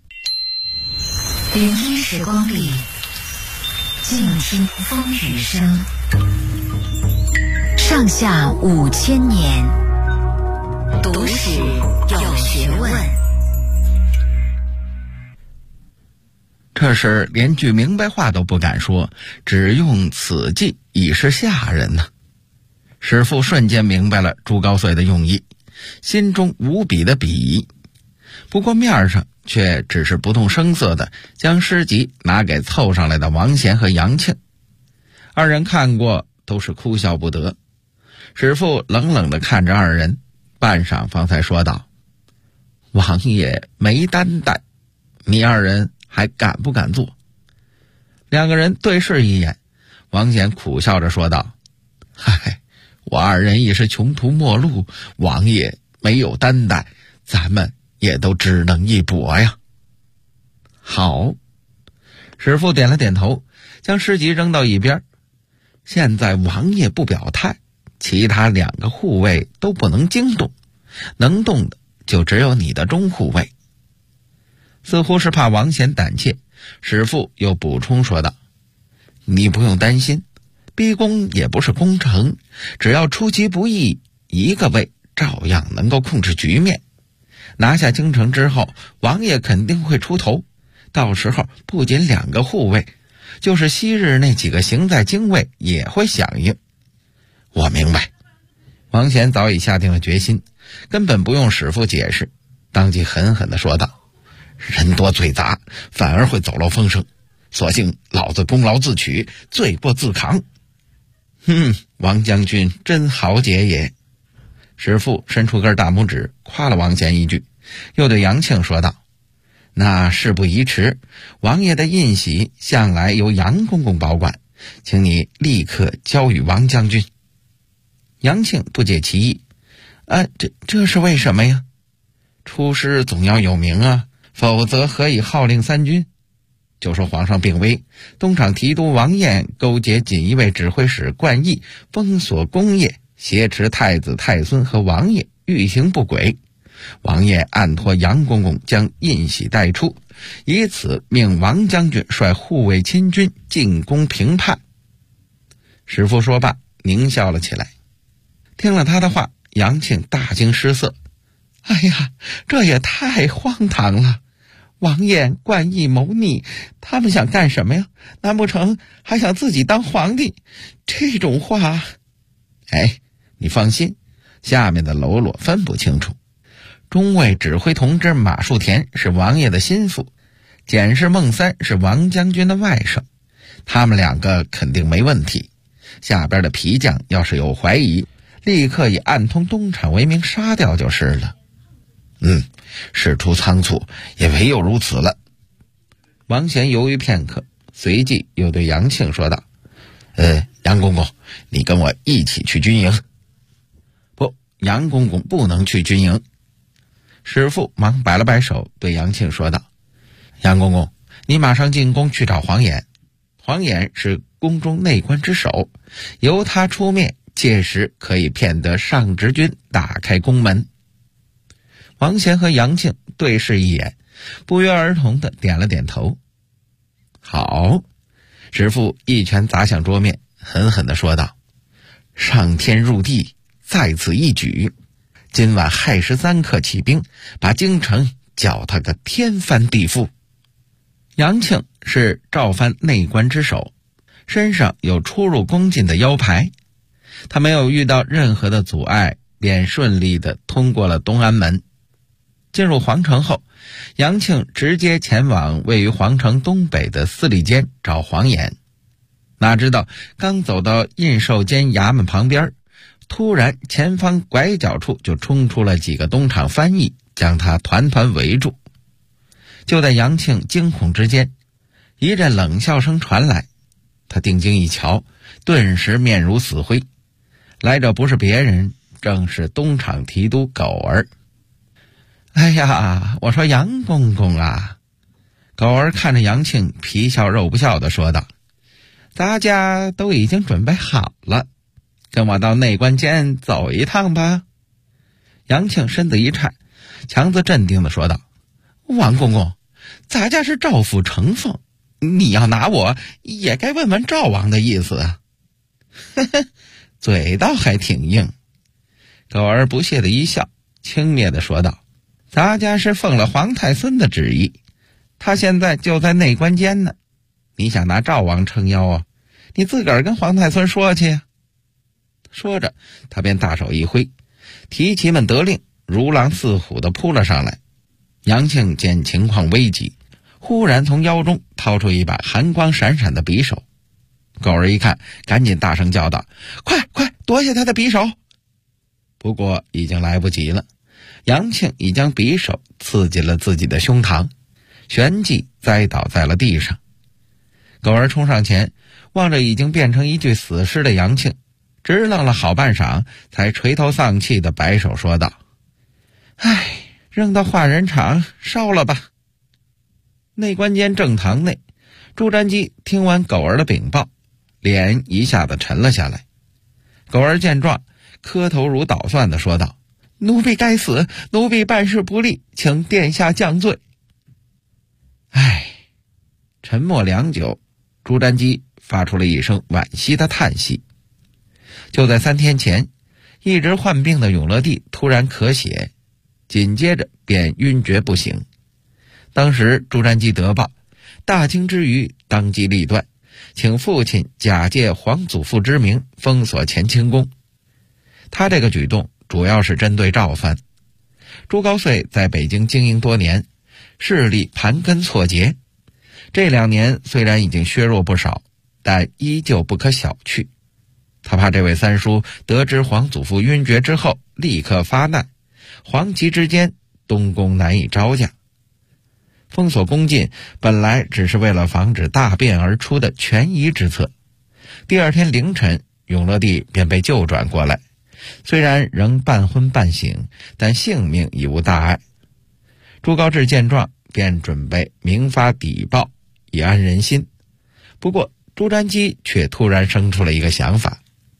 聆听时光里，静听风雨声。上下5000年，读史有学问。 这是连句明白话都不敢说，只用此计以示下人呢。史父瞬间明白了朱高燧的用意，心中无比的鄙夷，不过面上却只是不动声色地将诗集拿给凑上来的王贤和杨庆。2人看过都是哭笑不得。史父冷冷地看着2人，半晌方才说道：王爷没担待，你2人还敢不敢做？2个人对视一眼，王贤苦笑着说道：嗨，我2人已是穷途末路，王爷没有担待，咱们也都只能一搏呀。好，史父点了点头，将诗集扔到一边。现在王爷不表态，其他2个护卫都不能惊动，能动的就只有你的中护卫。似乎是怕王贤胆怯，史父又补充说道：你不用担心，逼宫也不是攻城，只要出其不意，1个卫照样能够控制局面。拿下京城之后，王爷肯定会出头，到时候不仅2个护卫，就是昔日那几个行在京卫也会响应。我明白。王贤早已下定了决心，根本不用史父解释，当即狠狠地说道：人多嘴杂，反而会走漏风声，索性老子功劳自取，罪过自扛。王将军真豪杰也。史父伸出根大拇指夸了王贤一句，又对杨庆说道：那事不宜迟，王爷的印玺向来由杨公公保管，请你立刻交与王将军。杨庆不解其意：这是为什么呀？出师总要有名啊，否则何以号令3军？就说皇上病危，东厂提督王彦勾结锦衣卫指挥使冠毅，封锁宫业， 挟持太子太孙和王爷欲行不轨，王爷暗托杨公公将印玺带出，以此命王将军率护卫亲军进攻平叛。石父说罢，狞笑了起来。听了他的话，杨庆大惊失色。哎呀，这也太荒唐了！王爷惯意谋逆，他们想干什么呀？难不成还想自己当皇帝？这种话……哎，你放心，下面的喽啰分不清楚。中尉指挥同知马树田是王爷的心腹，检视孟三是王将军的外甥，他们两个肯定没问题。下边的皮匠要是有怀疑，立刻以暗通东厂为名杀掉就是了。事出仓促，也唯有如此了。王贤犹豫片刻，随即又对杨庆说道：杨公公，你跟我一起去军营。不，杨公公不能去军营。师父忙摆了摆手，对杨庆说道：杨公公，你马上进宫去找黄衍，黄衍是宫中内官之首，由他出面，届时可以骗得上直军打开宫门。王贤和杨庆对视一眼，不约而同地点了点头。好，师父一拳砸向桌面，狠狠地说道：上天入地，在此一举，今晚亥时3刻起兵，把京城搅他个天翻地覆。杨庆是赵藩内官之首，身上有出入宫禁的腰牌，他没有遇到任何的阻碍，便顺利地通过了东安门。进入皇城后，杨庆直接前往位于皇城东北的司礼监找黄衍。哪知道刚走到印绶监衙门旁边，突然前方拐角处就冲出了几个东厂翻译，将他团团围住。就在杨庆惊恐之间，一阵冷笑声传来，他定睛一瞧，顿时面如死灰。来者不是别人，正是东厂提督狗儿。哎呀，我说杨公公啊！狗儿看着杨庆，皮笑肉不笑地说道：大家都已经准备好了，跟我到内官监走一趟吧。杨庆身子一颤，强自镇定地说道：王公公，咱家是赵府承奉，你要拿我也该问问赵王的意思啊。呵呵，嘴倒还挺硬。狗儿不屑地一笑，轻蔑地说道：咱家是奉了皇太孙的旨意，他现在就在内官监呢，你想拿赵王撑腰啊？你自个儿跟皇太孙说去呀。说着，他便大手一挥，提旗们得令，如狼似虎地扑了上来。杨庆见情况危急，忽然从腰中掏出一把寒光闪闪的匕首。狗儿一看，赶紧大声叫道：快夺下他的匕首！不过已经来不及了，杨庆已将匕首刺进了自己的胸膛，旋即栽倒在了地上。狗儿冲上前，望着已经变成一具死尸的杨庆，直愣了好半晌，才垂头丧气地摆手说道：唉，扔到化人场烧了吧。内官监正堂内，朱瞻基听完狗儿的禀报，脸一下子沉了下来。狗儿见状，磕头如捣蒜地说道：奴婢该死，奴婢办事不力，请殿下降罪。唉，沉默良久，朱瞻基发出了一声惋惜的叹息。就在3天前，一直患病的永乐帝突然咳血，紧接着便晕厥不醒。当时朱瞻基得报，大惊之余当机立断，请父亲假借皇祖父之名封锁乾清宫。他这个举动主要是针对赵藩。朱高燧在北京经营多年，势力盘根错节，这2年虽然已经削弱不少，但依旧不可小觑。他怕这位三叔得知皇祖父晕厥之后立刻发难，皇旗之间东宫难以招架。封锁宫禁本来只是为了防止大变而出的权宜之策。第2天凌晨，永乐帝便被救转过来，虽然仍半昏半醒，但性命已无大碍。朱高炽见状，便准备明发抵报，以安人心。不过朱瞻基却突然生出了一个想法。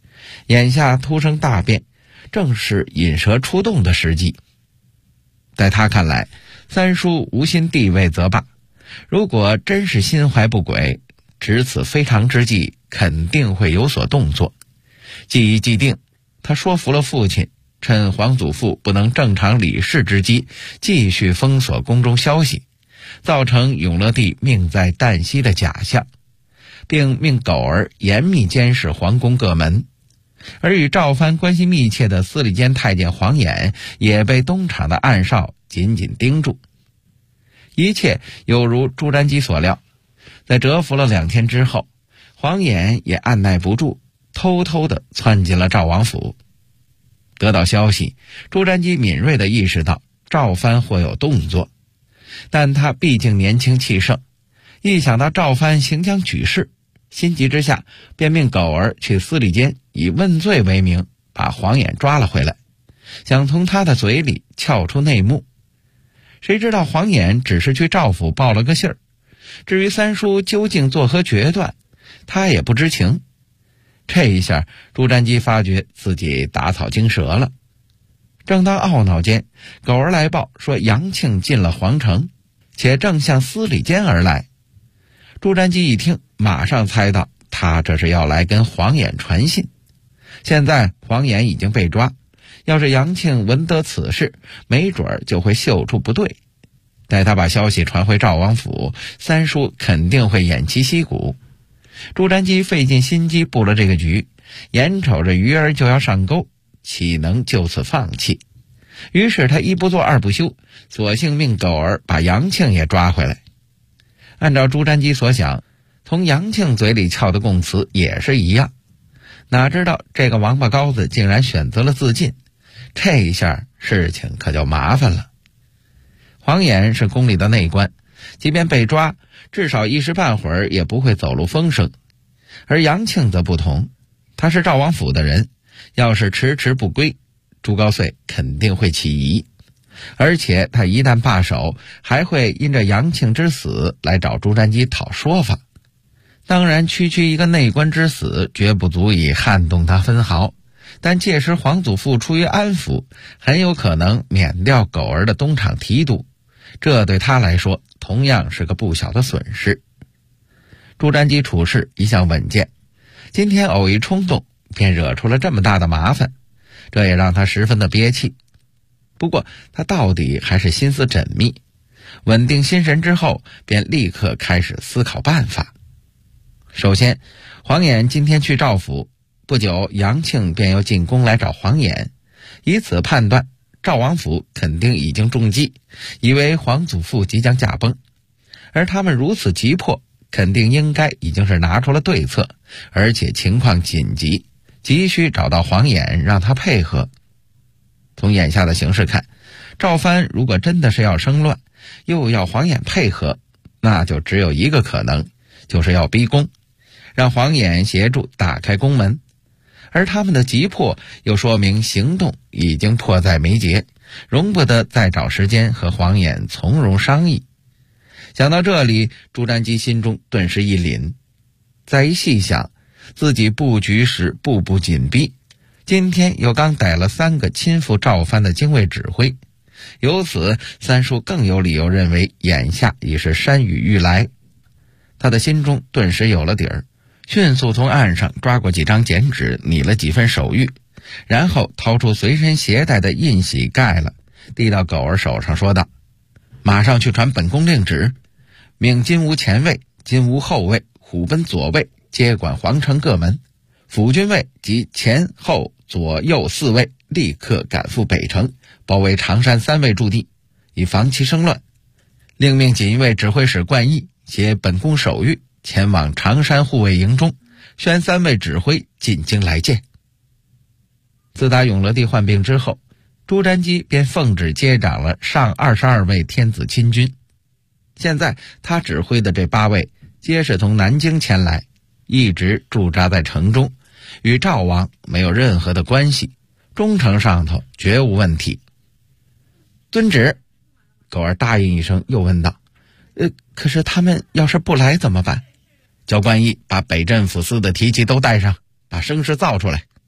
眼下突生大变，正是引蛇出洞的时机。在他看来，三叔无心地位则罢，如果真是心怀不轨，值此非常之际，肯定会有所动作。既已既定，他说服了父亲，趁皇祖父不能正常理事之机，继续封锁宫中消息，造成永乐帝命在旦夕的假象，并命狗儿严密监视皇宫各门。而与赵藩关系密切的司礼监太监黄衍也被东厂的暗哨紧紧盯住。一切有如朱瞻基所料，在蛰伏了2天之后，黄衍也按耐不住，偷偷地窜进了赵王府。得到消息，朱瞻基敏锐地意识到赵藩或有动作，但他毕竟年轻气盛，一想到赵藩行将举事，心急之下便命狗儿去司礼监以问罪为名把黄衍抓了回来，想从他的嘴里撬出内幕。谁知道黄衍只是去赵府报了个信儿，至于三叔究竟作何决断，他也不知情。这一下朱瞻基发觉自己打草惊蛇了。正当懊恼间，狗儿来报说杨庆进了皇城，且正向司礼监而来。朱瞻基一听，马上猜到他这是要来跟黄衍传信。现在黄衍已经被抓，要是杨庆闻得此事，没准就会嗅出不对。待他把消息传回赵王府，三叔肯定会偃旗息鼓。朱瞻基费尽心机布了这个局，眼瞅着鱼儿就要上钩，岂能就此放弃？于是他一不做二不休，索性命狗儿把杨庆也抓回来。按照朱瞻基所想，从杨庆嘴里撬的供词也是一样，哪知道这个王八羔子竟然选择了自尽，这一下事情可就麻烦了。黄衍是宫里的内官，即便被抓，至少一时半会儿也不会走漏风声。而杨庆则不同，他是赵王府的人，要是迟迟不归，朱高燧肯定会起疑。而且他一旦罢手，还会因着杨庆之死来找朱瞻基讨说法。当然区区一个内官之死绝不足以撼动他分毫，但届时皇祖父出于安抚，很有可能免掉狗儿的东厂提督，这对他来说同样是个不小的损失。朱瞻基处事一向稳健，今天偶一冲动便惹出了这么大的麻烦，这也让他十分的憋气。不过他到底还是心思缜密，稳定心神之后，便立刻开始思考办法。首先，黄衍今天去赵府，不久杨庆便要进宫来找黄衍，以此判断赵王府肯定已经中计，以为皇祖父即将驾崩，而他们如此急迫，肯定应该已经是拿出了对策，而且情况紧急，急需找到黄衍让他配合。从眼下的形势看，赵藩如果真的是要生乱，又要黄衍配合，那就只有一个可能，就是要逼宫，让黄衍协助打开宫门。而他们的急迫又说明行动已经迫在眉睫，容不得再找时间和黄衍从容商议。想到这里，朱瞻基心中顿时一凛，再一细想，自己布局时步步紧逼，今天又刚逮了3个亲附赵藩的精卫指挥，由此三叔更有理由认为眼下已是山雨欲来。他的心中顿时有了底儿，迅速从案上抓过几张简纸，拟了几份手谕，然后掏出随身携带的印玺盖了，递到狗儿手上说道：马上去传本宫令旨，命金吾前卫、金吾后卫、虎贲左卫接管皇城各门，辅军卫及前后左右4卫立刻赶赴北城，包围常山3卫驻地，以防其生乱。另命锦衣卫指挥使冠毅携本宫手谕前往常山护卫营中，宣3位指挥进京来见。自打永乐帝患病之后，朱瞻基便奉旨接掌了上22位天子亲军。现在他指挥的这8位皆是从南京前来，一直驻扎在城中，与赵王没有任何的关系，忠诚上头绝无问题。遵旨。狗儿答应一声，又问道：可是他们要是不来怎么办？叫冠毅把北镇抚司的提旗都带上，把声势造出来。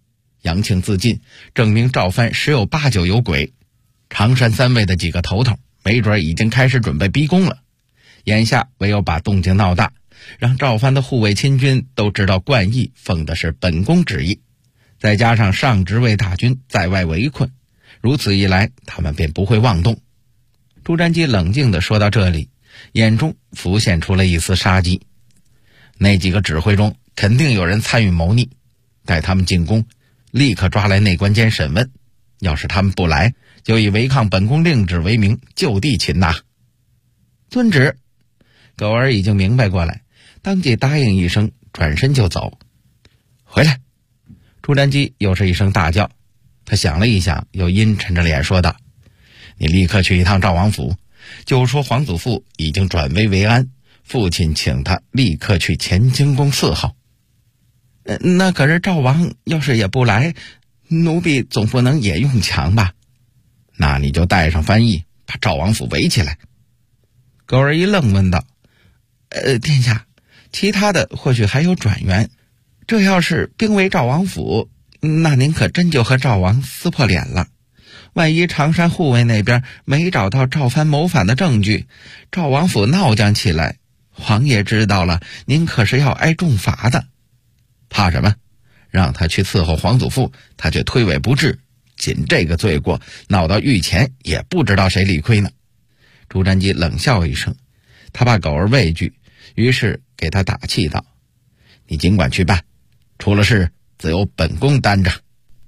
扬庆自尽，证明赵藩十有八九有鬼。常山三位的几个头头没准已经开始准备逼宫了，眼下唯有把动静闹大，让赵藩的护卫亲军都知道冠义奉的是本宫旨意，再加上上职卫大军在外围困，如此一来他们便不会妄动。朱瞻基冷静地说到这里，眼中浮现出了一丝杀机。那几个指挥中肯定有人参与谋逆，待他们进宫，立刻抓来内官监审问，要是他们不来，就以违抗本宫令旨为名就地擒拿。遵旨。狗儿已经明白过来，当即答应一声，转身就走。回来。朱瞻基又是一声大叫，他想了一想，又阴沉着脸说道：你立刻去一趟赵王府，就说皇祖父已经转危为安，父亲请他立刻去乾清宫伺候。那可是赵王要是也不来，奴婢总不能也用强吧？那你就带上翻译，把赵王府围起来。狗儿一愣，问道：殿下，其他的或许还有转员，这要是兵围赵王府，那您可真就和赵王撕破脸了。万一常山护卫那边没找到赵藩谋反的证据，赵王府闹僵起来，皇爷知道了，您可是要挨重罚的。怕什么？让他去伺候皇祖父，他却推诿不至，仅这个罪过闹到御前，也不知道谁理亏呢。朱瞻基冷笑一声，他怕狗儿畏惧，于是给他打气道：你尽管去办，出了事自有本宫担着。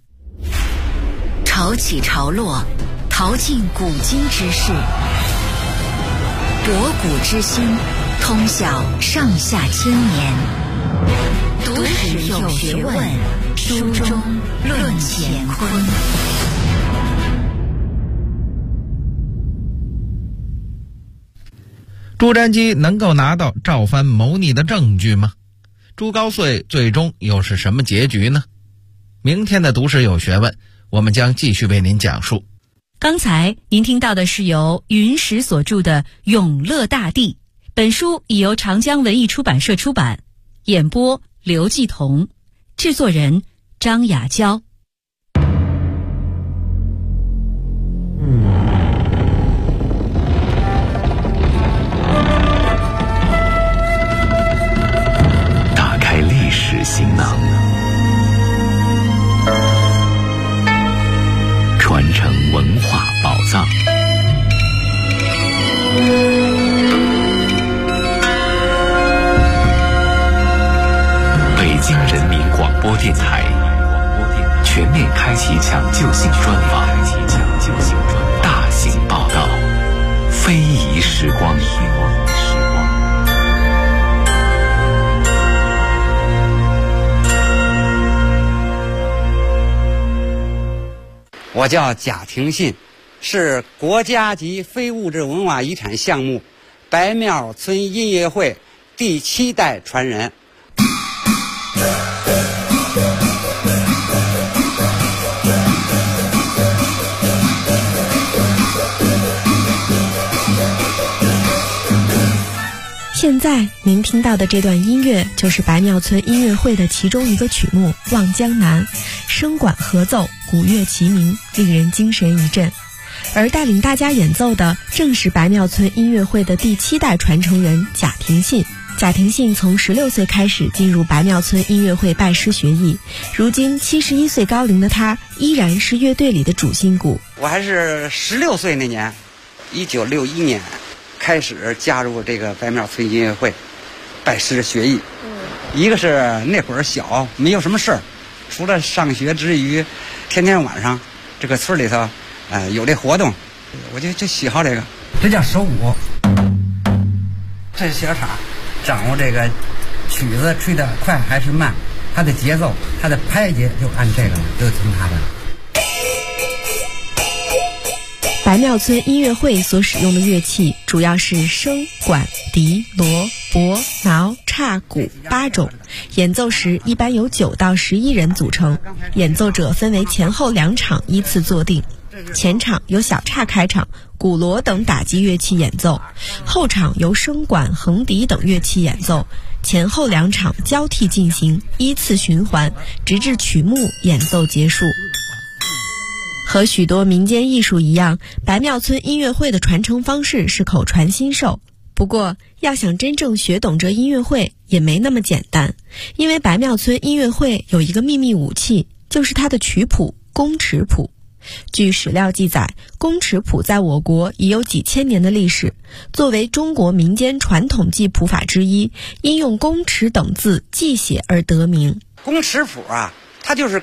潮起潮落，淘尽古今之事，博古之心，通晓上下千年。读史有学问，书中论乾坤。 朱瞻基能够拿到赵藩谋逆的证据吗？朱高燧最终又是什么结局呢？明天的读史有学问，我们将继续为您讲述。 刚才您听到的是由云石所著的《永乐大帝》，本书已由长江文艺出版社出版，演播刘继彤，制作人张雅娇。 打开历史行囊，传承文化宝藏。北京人民广播电台全面开启抢救性专访，大型报道，非遗时光。 我叫贾廷信，是国家级非物质文化遗产项目白庙村音乐会第7代传人。 现在您听到的这段音乐就是白庙村音乐会的其中一个曲目《望江南》，声管合奏，鼓乐齐鸣，令人精神一振。而带领大家演奏的正是白庙村音乐会的第7代传承人贾廷信。贾廷信从16岁开始进入白庙村音乐会拜师学艺，如今71岁高龄的他依然是乐队里的主心骨。 我还是16岁那年，1961年开始加入这个白庙村音乐会，拜师学艺。一个是那会儿小，没有什么事儿，除了上学之余，天天晚上这个村里头，有这活动，我就喜好这个。这叫手鼓，这是小叉，掌握这个曲子吹得快还是慢，它的节奏，它的拍节就按这个，就听它的。 白庙村音乐会所使用的乐器主要是笙、管、笛、锣、钹、挠、叉、鼓8种，演奏时一般由9到11人组成，演奏者分为前后2场依次坐定。前场由小叉开场，鼓锣等打击乐器演奏，后场由笙管、横笛等乐器演奏， 前后2场交替进行，依次循环，直至曲目演奏结束。和许多民间艺术一样，白庙村音乐会的传承方式是口传心授。不过，要想真正学懂这音乐会也没那么简单，因为白庙村音乐会有一个秘密武器，就是它的曲谱宫尺谱。据史料记载，宫尺谱在我国已有几千年的历史，作为中国民间传统记谱法之一，因用宫尺等字记写而得名。 宫尺谱啊，它就是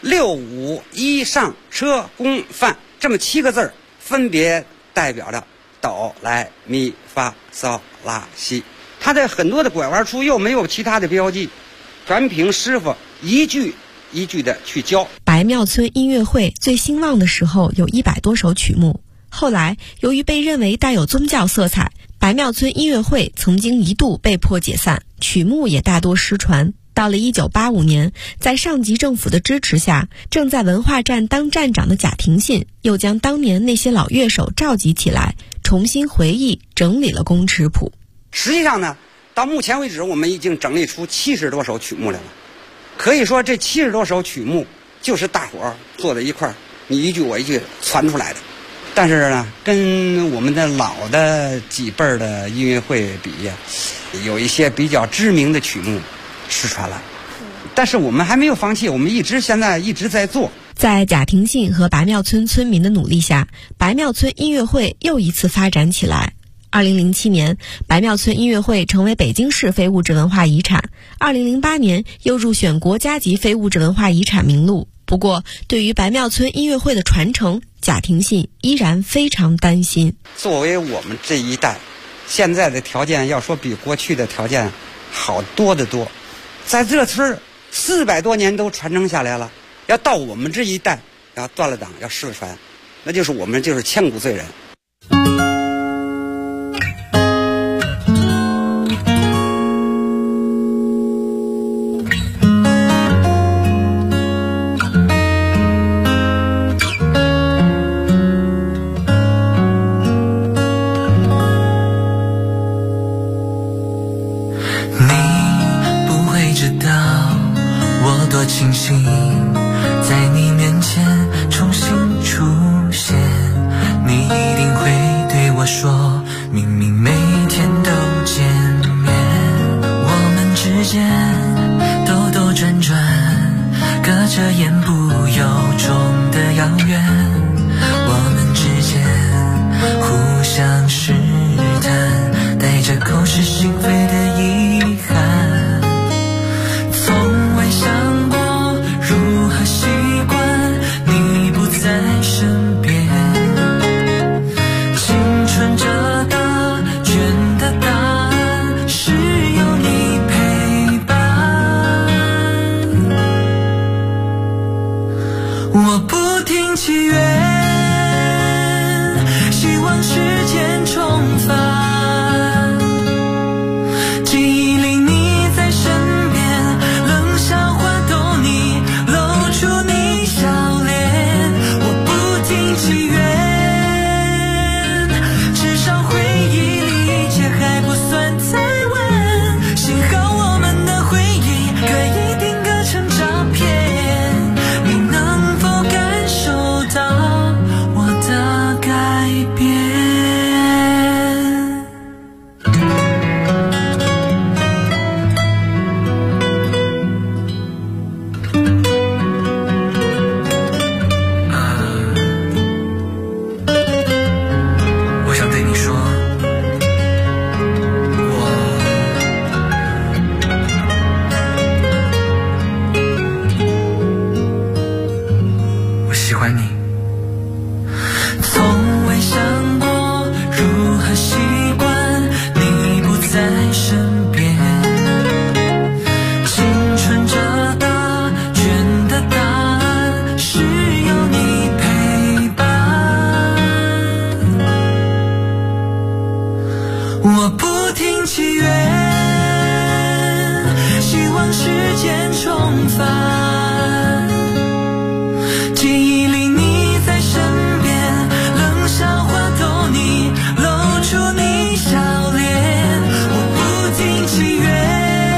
6、5、1上车宫范这么7个字，分别代表着哆来咪发嗦拉西。它在很多的拐弯处又没有其他的标记，全凭师傅一句一句的去教。 白庙村音乐会最兴旺的时候有100多首曲目，后来由于被认为带有宗教色彩，白庙村音乐会曾经一度被迫解散，曲目也大多失传。到了1985年，在上级政府的支持下，正在文化站当站长的贾廷信又将当年那些老乐手召集起来，重新回忆整理了宫尺谱。 实际上呢，到目前为止我们已经整理出70多首曲目来了。可以说这70多首曲目就是大伙儿坐在一块儿，你一句我一句传出来的。但是呢，跟我们的老的几辈儿的音乐会比呀，有一些比较知名的曲目失传了。但是我们还没有放弃，我们现在一直在做。 在贾廷信和白庙村村民的努力下，白庙村音乐会又一次发展起来。2007年，白庙村音乐会成为北京市非物质文化遗产。2008年又入选国家级非物质文化遗产名录。不过，对于白庙村音乐会的传承，贾廷信依然非常担心。 作为我们这一代，现在的条件要说比过去的条件好多得多。在这村400多年都传承下来了，要到我们这一代要断了档，要失传，那就是我们就是千古罪人。 庆幸在你面前重新出现，你一定会对我说，明明每天都见面，我们之间兜兜转转，隔着言不由衷的遥远，我们之间互相试探，带着口是心非的遗憾，从未想过如何习惯你不在身边，青春这答卷的答案是有你陪伴，我不停祈愿，希望时间重返，记忆里你在身边，冷笑话逗你，露出你笑脸，我不停祈愿，至少回忆里一切还不算太晚，幸好我们的回忆可以定格成照片，你能否感受到我的改变？我想对你说，我喜欢你。从未想过如何习惯你不在身边，青春这答卷的答案是有你陪伴，我不停祈愿，希望时间重返，记忆里你在身边，冷笑话逗你，露出你笑脸，我不停祈愿，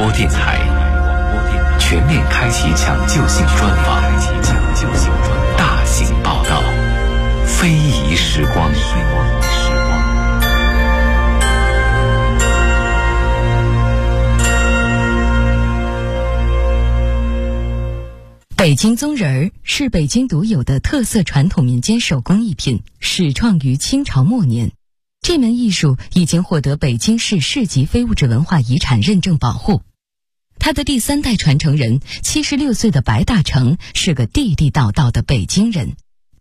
播电台全面开启抢救性专访，大型报道，非遗时光。 北京宗人儿是北京独有的特色传统民间手工艺品，始创于清朝末年。这门艺术已经获得北京市市级非物质文化遗产认证保护。他的第3代传承人76岁的白大成是个地地道道的北京人。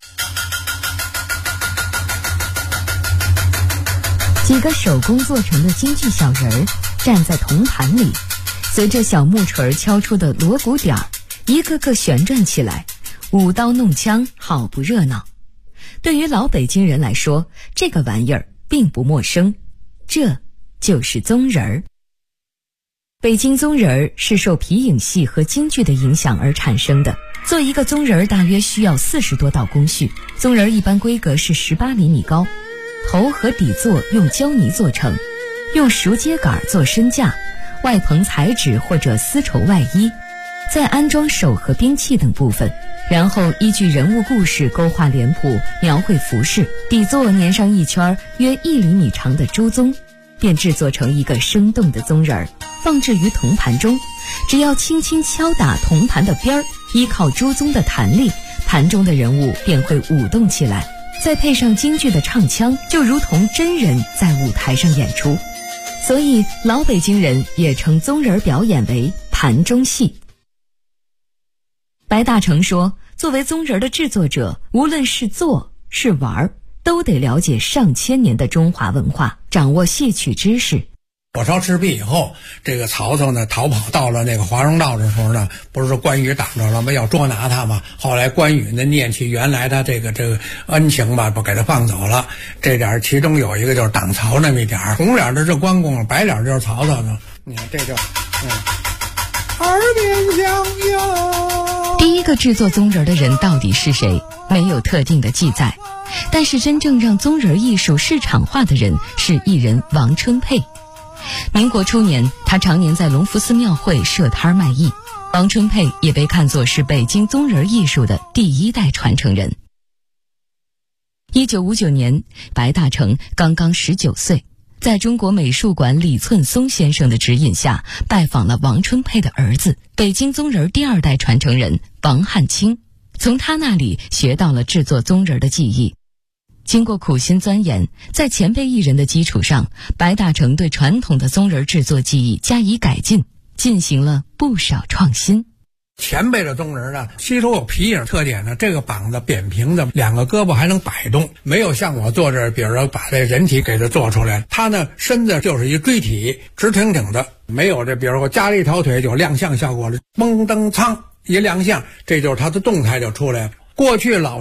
几个手工做成的京剧小人儿站在铜盘里，随着小木锤敲出的锣鼓点儿，一个个旋转起来，舞刀弄枪，好不热闹。对于老北京人来说，这个玩意儿并不陌生，这就是宗人儿。北京宗人儿是受皮影戏和京剧的影响而产生的。做一个宗人儿大约需要40多道工序。宗人儿一般规格是18厘米高，头和底座用胶泥做成，用熟秸秆做身架，外棚彩纸或者丝绸外衣，再安装手和兵器等部分，然后依据人物故事勾画脸谱，描绘服饰，底座粘上一圈约1厘米长的朱宗，便制作成一个生动的宗人儿，放置于铜盘中。只要轻轻敲打铜盘的边儿，依靠朱宗的弹力，盘中的人物便会舞动起来，再配上京剧的唱腔，就如同真人在舞台上演出。所以老北京人也称宗人表演为盘中戏。白大成说，作为宗人的制作者，无论是做是玩，都得了解上千年的中华文化，掌握戏曲知识。 火烧赤壁以后，这个曹操呢逃跑到了那个华容道的时候呢，不是说关羽挡着了吗？要捉拿他嘛。后来关羽呢念起原来他这个恩情吧，不给他放走了。这点其中有一个就是挡曹那么一点，红脸的是关公，白脸就是曹操呢。你看这就耳边响哟。 第一个制作宗人的人到底是谁？没有特定的记载。但是真正让宗人艺术市场化的人是艺人王春佩。民国初年，他常年在隆福寺庙会设摊卖艺。王春佩也被看作是北京宗人艺术的第1代传承人。1959年，白大成刚刚19岁，在中国美术馆李寸松先生的指引下，拜访了王春佩的儿子，北京宗人第2代传承人王汉卿，从他那里学到了制作宗人的技艺。经过苦心钻研，在前辈艺人的基础上，白大成对传统的宗人制作技艺加以改进，进行了不少创新。 前辈的宗人呢，吸收有皮影特点呢，这个膀子扁平的，2个胳膊还能摆动，没有像我做这，比如说把这人体给它做出来，他呢身子就是一锥体，直挺挺的，没有这，比如说我加了一条腿就亮相效果了，蹦蹬苍一亮相，这就是他的动态就出来了。过去老